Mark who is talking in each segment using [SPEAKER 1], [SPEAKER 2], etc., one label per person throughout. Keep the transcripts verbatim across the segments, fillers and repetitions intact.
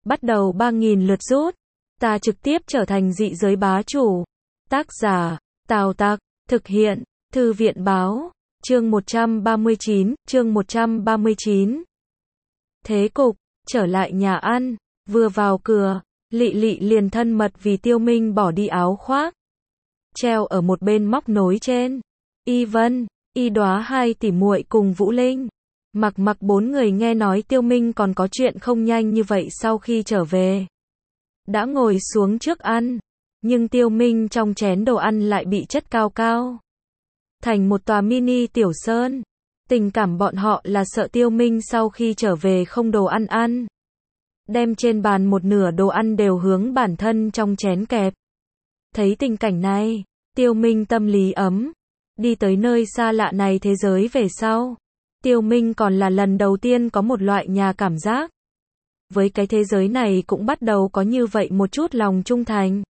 [SPEAKER 1] bắt đầu ba nghìn lượt rút. Ta trực tiếp trở thành dị giới bá chủ. Tác giả, Tào Tặc, thực hiện, Thư viện báo, chương một trăm ba mươi chín, chương một trăm ba mươi chín. Thế cục, trở lại nhà ăn, vừa vào cửa, Lị Lị liền thân mật vì Tiêu Minh bỏ đi áo khoác, treo ở một bên móc nối trên. Y Vân, Y Đóa hai tỷ muội cùng Vũ Linh, Mặc Mặc bốn người nghe nói Tiêu Minh còn có chuyện không nhanh như vậy sau khi trở về, đã ngồi xuống trước ăn, nhưng Tiêu Minh trong chén đồ ăn lại bị chất cao cao thành một tòa mini tiểu sơn. Tình cảm bọn họ là sợ Tiêu Minh sau khi trở về không đồ ăn ăn, đem trên bàn một nửa đồ ăn đều hướng bản thân trong chén kẹp. Thấy tình cảnh này, Tiêu Minh tâm lý ấm. Đi tới nơi xa lạ này thế giới về sau, Tiêu Minh còn là lần đầu tiên có một loại nhà cảm giác. Với cái thế giới này cũng bắt đầu có như vậy một chút lòng trung thành.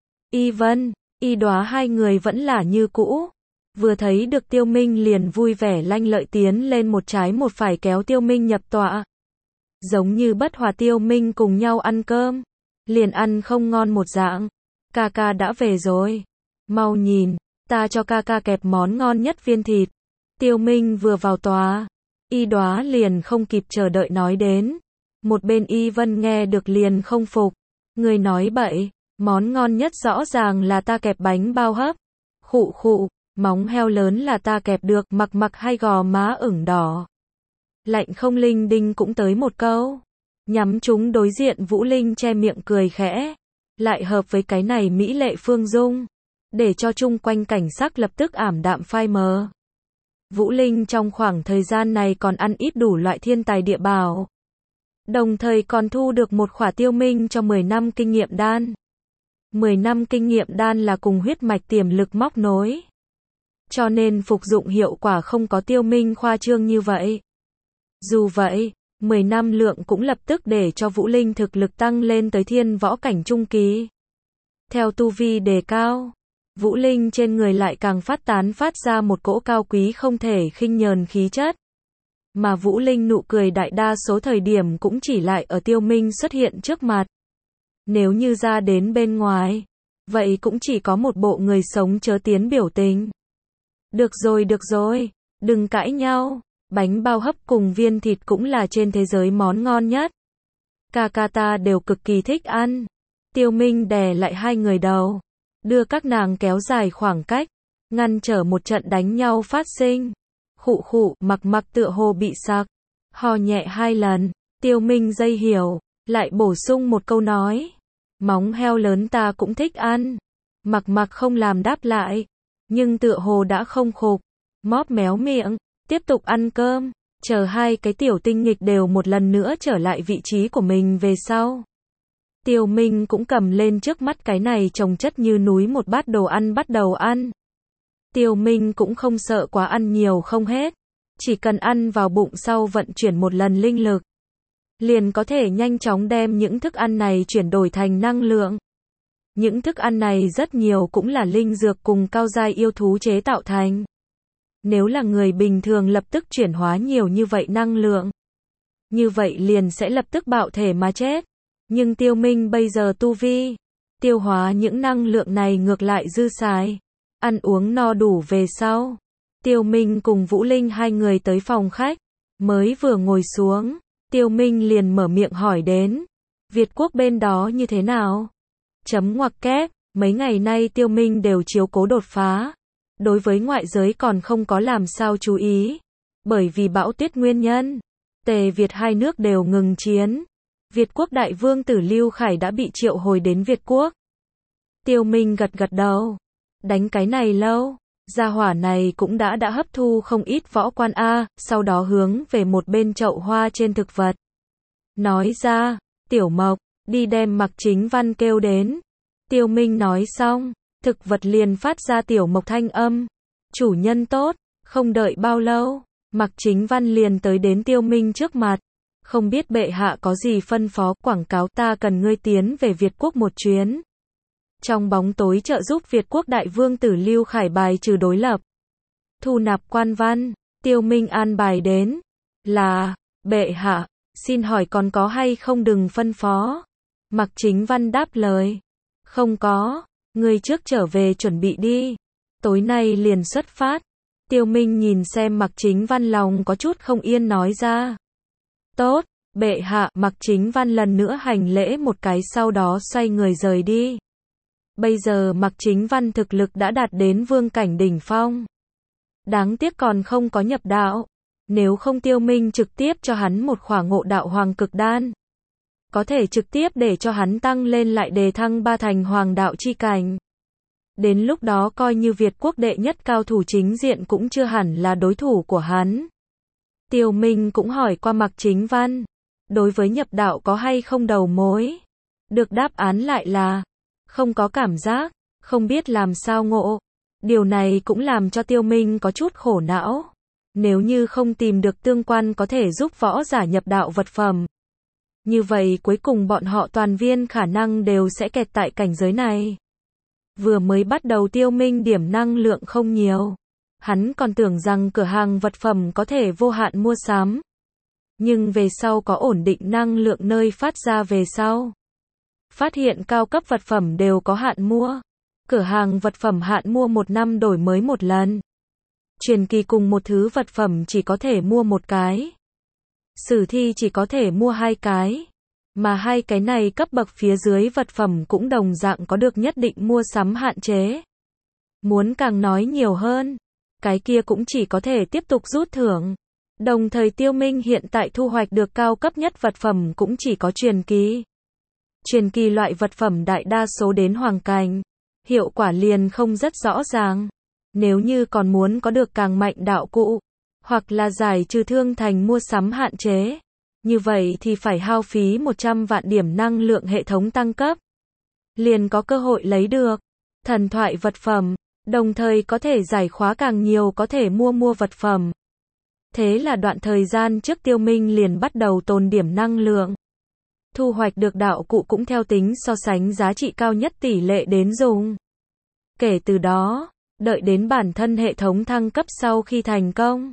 [SPEAKER 1] Y Vân, Y Đóa hai người vẫn là như cũ. Vừa thấy được Tiêu Minh liền vui vẻ lanh lợi tiến lên một trái một phải kéo Tiêu Minh nhập tọa. Giống như bất hòa Tiêu Minh cùng nhau ăn cơm. Liền ăn không ngon một dạng. Ca ca đã về rồi. Mau nhìn, ta cho ca ca kẹp món ngon nhất viên thịt. Tiêu Minh vừa vào tòa, Y Đóa liền không kịp chờ đợi nói đến. Một bên Y Vân nghe được liền không phục. Người nói bậy, món ngon nhất rõ ràng là ta kẹp bánh bao hấp. Khụ khụ, móng heo lớn là ta kẹp được. Mặc Mặc hay gò má ửng đỏ. Lạnh không Linh Đinh cũng tới một câu. Nhắm chúng đối diện Vũ Linh che miệng cười khẽ. Lại hợp với cái này mỹ lệ Phương Dung, để cho chung quanh cảnh sắc lập tức ảm đạm phai mờ. Vũ Linh trong khoảng thời gian này còn ăn ít đủ loại thiên tài địa bảo. Đồng thời còn thu được một khỏa Tiêu Minh cho mười năm kinh nghiệm đan. mười năm kinh nghiệm đan là cùng huyết mạch tiềm lực móc nối. Cho nên phục dụng hiệu quả không có Tiêu Minh khoa trương như vậy. Dù vậy, mười năm lượng cũng lập tức để cho Vũ Linh thực lực tăng lên tới thiên võ cảnh trung kỳ. Theo tu vi đề cao, Vũ Linh trên người lại càng phát tán phát ra một cỗ cao quý không thể khinh nhờn khí chất. Mà Vũ Linh nụ cười đại đa số thời điểm cũng chỉ lại ở Tiêu Minh xuất hiện trước mặt. Nếu như ra đến bên ngoài, vậy cũng chỉ có một bộ người sống chớ tiến biểu tình. Được rồi được rồi, đừng cãi nhau, bánh bao hấp cùng viên thịt cũng là trên thế giới món ngon nhất. Ca ca ta đều cực kỳ thích ăn. Tiêu Minh đè lại hai người đầu, đưa các nàng kéo dài khoảng cách, ngăn trở một trận đánh nhau phát sinh. Khụ khụ, Mặc Mặc tựa hồ bị sặc, ho nhẹ hai lần. Tiêu Minh dây hiểu, lại bổ sung một câu nói. Móng heo lớn ta cũng thích ăn. Mặc Mặc không làm đáp lại, nhưng tựa hồ đã không khục, móp méo miệng, tiếp tục ăn cơm, chờ hai cái tiểu tinh nghịch đều một lần nữa trở lại vị trí của mình về sau. Tiêu Minh cũng cầm lên trước mắt cái này chồng chất như núi một bát đồ ăn bắt đầu ăn. Tiêu Minh cũng không sợ quá ăn nhiều không hết, chỉ cần ăn vào bụng sau vận chuyển một lần linh lực, liền có thể nhanh chóng đem những thức ăn này chuyển đổi thành năng lượng. Những thức ăn này rất nhiều cũng là linh dược cùng cao giai yêu thú chế tạo thành. Nếu là người bình thường lập tức chuyển hóa nhiều như vậy năng lượng, như vậy liền sẽ lập tức bạo thể mà chết. Nhưng Tiêu Minh bây giờ tu vi, tiêu hóa những năng lượng này ngược lại dư xài. Ăn uống no đủ về sau, Tiêu Minh cùng Vũ Linh hai người tới phòng khách, mới vừa ngồi xuống, Tiêu Minh liền mở miệng hỏi đến. Việt quốc bên đó như thế nào? Chấm ngoặc kép, mấy ngày nay Tiêu Minh đều chiếu cố đột phá. Đối với ngoại giới còn không có làm sao chú ý. Bởi vì bão tuyết nguyên nhân, Tề Việt hai nước đều ngừng chiến. Việt quốc đại vương tử Lưu Khải đã bị triệu hồi đến Việt quốc. Tiêu Minh gật gật đầu. Đánh cái này lâu, gia hỏa này cũng đã đã hấp thu không ít võ quan A, sau đó hướng về một bên chậu hoa trên thực vật. Nói ra, Tiểu Mộc, đi đem Mặc Chính Văn kêu đến. Tiêu Minh nói xong, thực vật liền phát ra Tiểu Mộc thanh âm. Chủ nhân tốt, không đợi bao lâu, Mặc Chính Văn liền tới đến Tiêu Minh trước mặt. Không biết bệ hạ có gì phân phó, quảng cáo ta cần ngươi tiến về Việt quốc một chuyến. Trong bóng tối trợ giúp Việt quốc đại vương tử Lưu Khải bài trừ đối lập. Thu nạp quan văn, Tiêu Minh an bài đến. Là, bệ hạ, xin hỏi còn có hay không đừng phân phó. Mạc Chính Văn đáp lời. Không có, ngươi trước trở về chuẩn bị đi. Tối nay liền xuất phát. Tiêu Minh nhìn xem Mạc Chính Văn lòng có chút không yên nói ra. Tốt, bệ hạ. Mạc Chính Văn lần nữa hành lễ một cái sau đó xoay người rời đi. Bây giờ Mạc Chính Văn thực lực đã đạt đến vương cảnh đỉnh phong. Đáng tiếc còn không có nhập đạo. Nếu không Tiêu Minh trực tiếp cho hắn một khỏa ngộ đạo hoàng cực đan. Có thể trực tiếp để cho hắn tăng lên lại đề thăng ba thành hoàng đạo chi cảnh. Đến lúc đó coi như Việt quốc đệ nhất cao thủ chính diện cũng chưa hẳn là đối thủ của hắn. Tiêu Minh cũng hỏi qua Mạc Chính Văn. Đối với nhập đạo có hay không đầu mối? Được đáp án lại là không có cảm giác, không biết làm sao ngộ. Điều này cũng làm cho Tiêu Minh có chút khổ não. Nếu như không tìm được tương quan có thể giúp võ giả nhập đạo vật phẩm. Như vậy cuối cùng bọn họ toàn viên khả năng đều sẽ kẹt tại cảnh giới này. Vừa mới bắt đầu Tiêu Minh điểm năng lượng không nhiều. Hắn còn tưởng rằng cửa hàng vật phẩm có thể vô hạn mua sắm. Nhưng về sau có ổn định năng lượng nơi phát ra về sau. Phát hiện cao cấp vật phẩm đều có hạn mua. Cửa hàng vật phẩm hạn mua một năm đổi mới một lần. Truyền kỳ cùng một thứ vật phẩm chỉ có thể mua một cái. Sử thi chỉ có thể mua hai cái. Mà hai cái này cấp bậc phía dưới vật phẩm cũng đồng dạng có được nhất định mua sắm hạn chế. Muốn càng nói nhiều hơn, cái kia cũng chỉ có thể tiếp tục rút thưởng. Đồng thời Tiêu Minh hiện tại thu hoạch được cao cấp nhất vật phẩm cũng chỉ có truyền kỳ. Truyền kỳ loại vật phẩm đại đa số đến hoàng cảnh. Hiệu quả liền không rất rõ ràng. Nếu như còn muốn có được càng mạnh đạo cụ, hoặc là giải trừ thương thành mua sắm hạn chế. Như vậy thì phải hao phí một trăm vạn điểm năng lượng hệ thống tăng cấp. Liền có cơ hội lấy được thần thoại vật phẩm, đồng thời có thể giải khóa càng nhiều có thể mua mua vật phẩm. Thế là đoạn thời gian trước Tiêu Minh liền bắt đầu tồn điểm năng lượng. Thu hoạch được đạo cụ cũng theo tính so sánh giá trị cao nhất tỷ lệ đến dùng. Kể từ đó, đợi đến bản thân hệ thống thăng cấp sau khi thành công.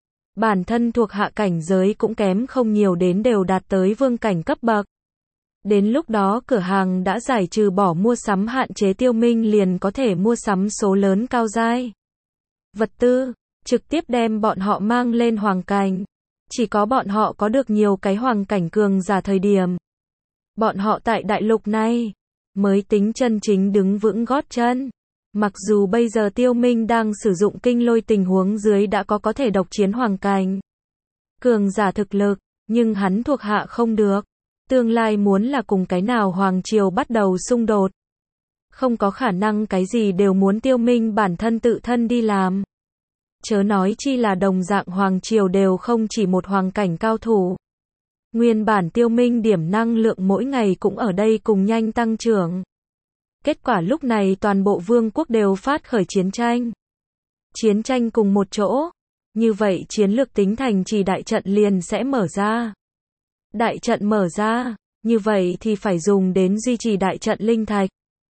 [SPEAKER 1] Bản thân thuộc hạ cảnh giới cũng kém không nhiều đến đều đạt tới vương cảnh cấp bậc. Đến lúc đó cửa hàng đã giải trừ bỏ mua sắm hạn chế Tiêu Minh liền có thể mua sắm số lớn cao giai vật tư, trực tiếp đem bọn họ mang lên hoàng cảnh. Chỉ có bọn họ có được nhiều cái hoàng cảnh cường giả thời điểm. Bọn họ tại đại lục này mới tính chân chính đứng vững gót chân. Mặc dù bây giờ Tiêu Minh đang sử dụng kinh lôi tình huống dưới đã có có thể độc chiến hoàng cảnh. Cường giả thực lực, nhưng hắn thuộc hạ không được. Tương lai muốn là cùng cái nào hoàng triều bắt đầu xung đột. Không có khả năng cái gì đều muốn Tiêu Minh bản thân tự thân đi làm. Chớ nói chi là đồng dạng hoàng triều đều không chỉ một hoàng cảnh cao thủ. Nguyên bản Tiêu Minh điểm năng lượng mỗi ngày cũng ở đây cùng nhanh tăng trưởng. Kết quả lúc này toàn bộ vương quốc đều phát khởi chiến tranh. Chiến tranh cùng một chỗ. Như vậy chiến lược tính thành trì đại trận liền sẽ mở ra. Đại trận mở ra, như vậy thì phải dùng đến duy trì đại trận linh thạch.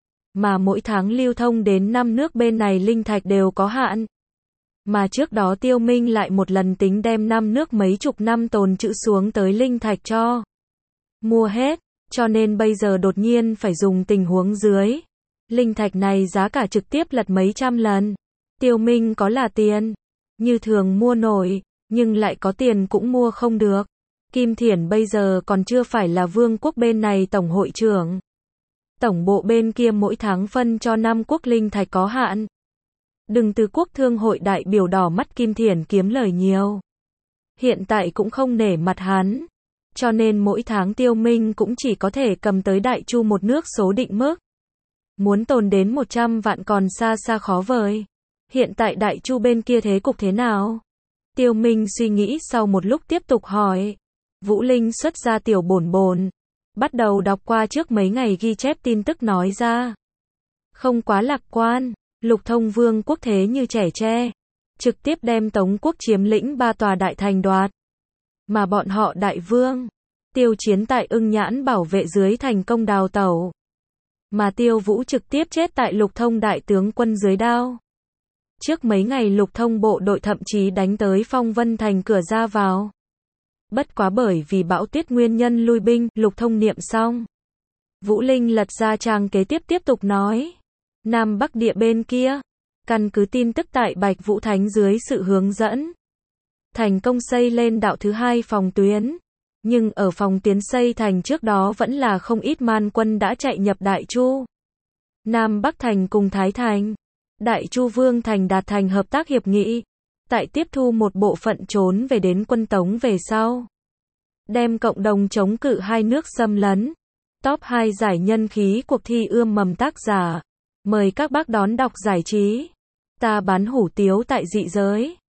[SPEAKER 1] Mà mỗi tháng lưu thông đến năm nước bên này linh thạch đều có hạn. Mà trước đó Tiêu Minh lại một lần tính đem năm nước mấy chục năm tồn trữ xuống tới linh thạch cho mua hết. Cho nên bây giờ đột nhiên phải dùng tình huống dưới. Linh thạch này giá cả trực tiếp lật mấy trăm lần. Tiêu Minh có là tiền. Như thường mua nổi. Nhưng lại có tiền cũng mua không được. Kim Thiển bây giờ còn chưa phải là vương quốc bên này tổng hội trưởng. Tổng bộ bên kia mỗi tháng phân cho năm quốc linh thạch có hạn. Đừng từ quốc thương hội đại biểu đỏ mắt Kim Thiển kiếm lời nhiều. Hiện tại cũng không nể mặt hắn. Cho nên mỗi tháng Tiêu Minh cũng chỉ có thể cầm tới Đại Chu một nước số định mức. Muốn tồn đến một trăm vạn còn xa xa khó vời. Hiện tại Đại Chu bên kia thế cục thế nào? Tiêu Minh suy nghĩ sau một lúc tiếp tục hỏi. Vũ Linh xuất ra tiểu bổn bồn. Bắt đầu đọc qua trước mấy ngày ghi chép tin tức nói ra. Không quá lạc quan, Lục Thông Vương quốc thế như trẻ tre. Trực tiếp đem Tống quốc chiếm lĩnh ba tòa đại thành đoạt. Mà bọn họ đại vương, Tiêu Chiến tại Ưng Nhãn bảo vệ dưới thành công đào tẩu. Mà Tiêu Vũ trực tiếp chết tại Lục Thông đại tướng quân dưới đao. Trước mấy ngày Lục Thông bộ đội thậm chí đánh tới Phong Vân thành cửa ra vào. Bất quá bởi vì bão tuyết nguyên nhân lui binh, Lục Thông niệm xong. Vũ Linh lật ra trang kế tiếp tiếp tục nói. Nam Bắc địa bên kia, căn cứ tin tức tại Bạch Vũ Thánh dưới sự hướng dẫn, thành công xây lên đạo thứ hai phòng tuyến. Nhưng ở phòng tuyến xây thành trước đó vẫn là không ít man quân đã chạy nhập Đại Chu, Nam Bắc thành cùng Thái thành. Đại Chu Vương thành đạt thành hợp tác hiệp nghị, tại tiếp thu một bộ phận trốn về đến quân Tống về sau, đem cộng đồng chống cự hai nước xâm lấn. Top hai giải nhân khí cuộc thi ươm mầm tác giả. Mời các bác đón đọc giải trí. Ta bán hủ tiếu tại dị giới.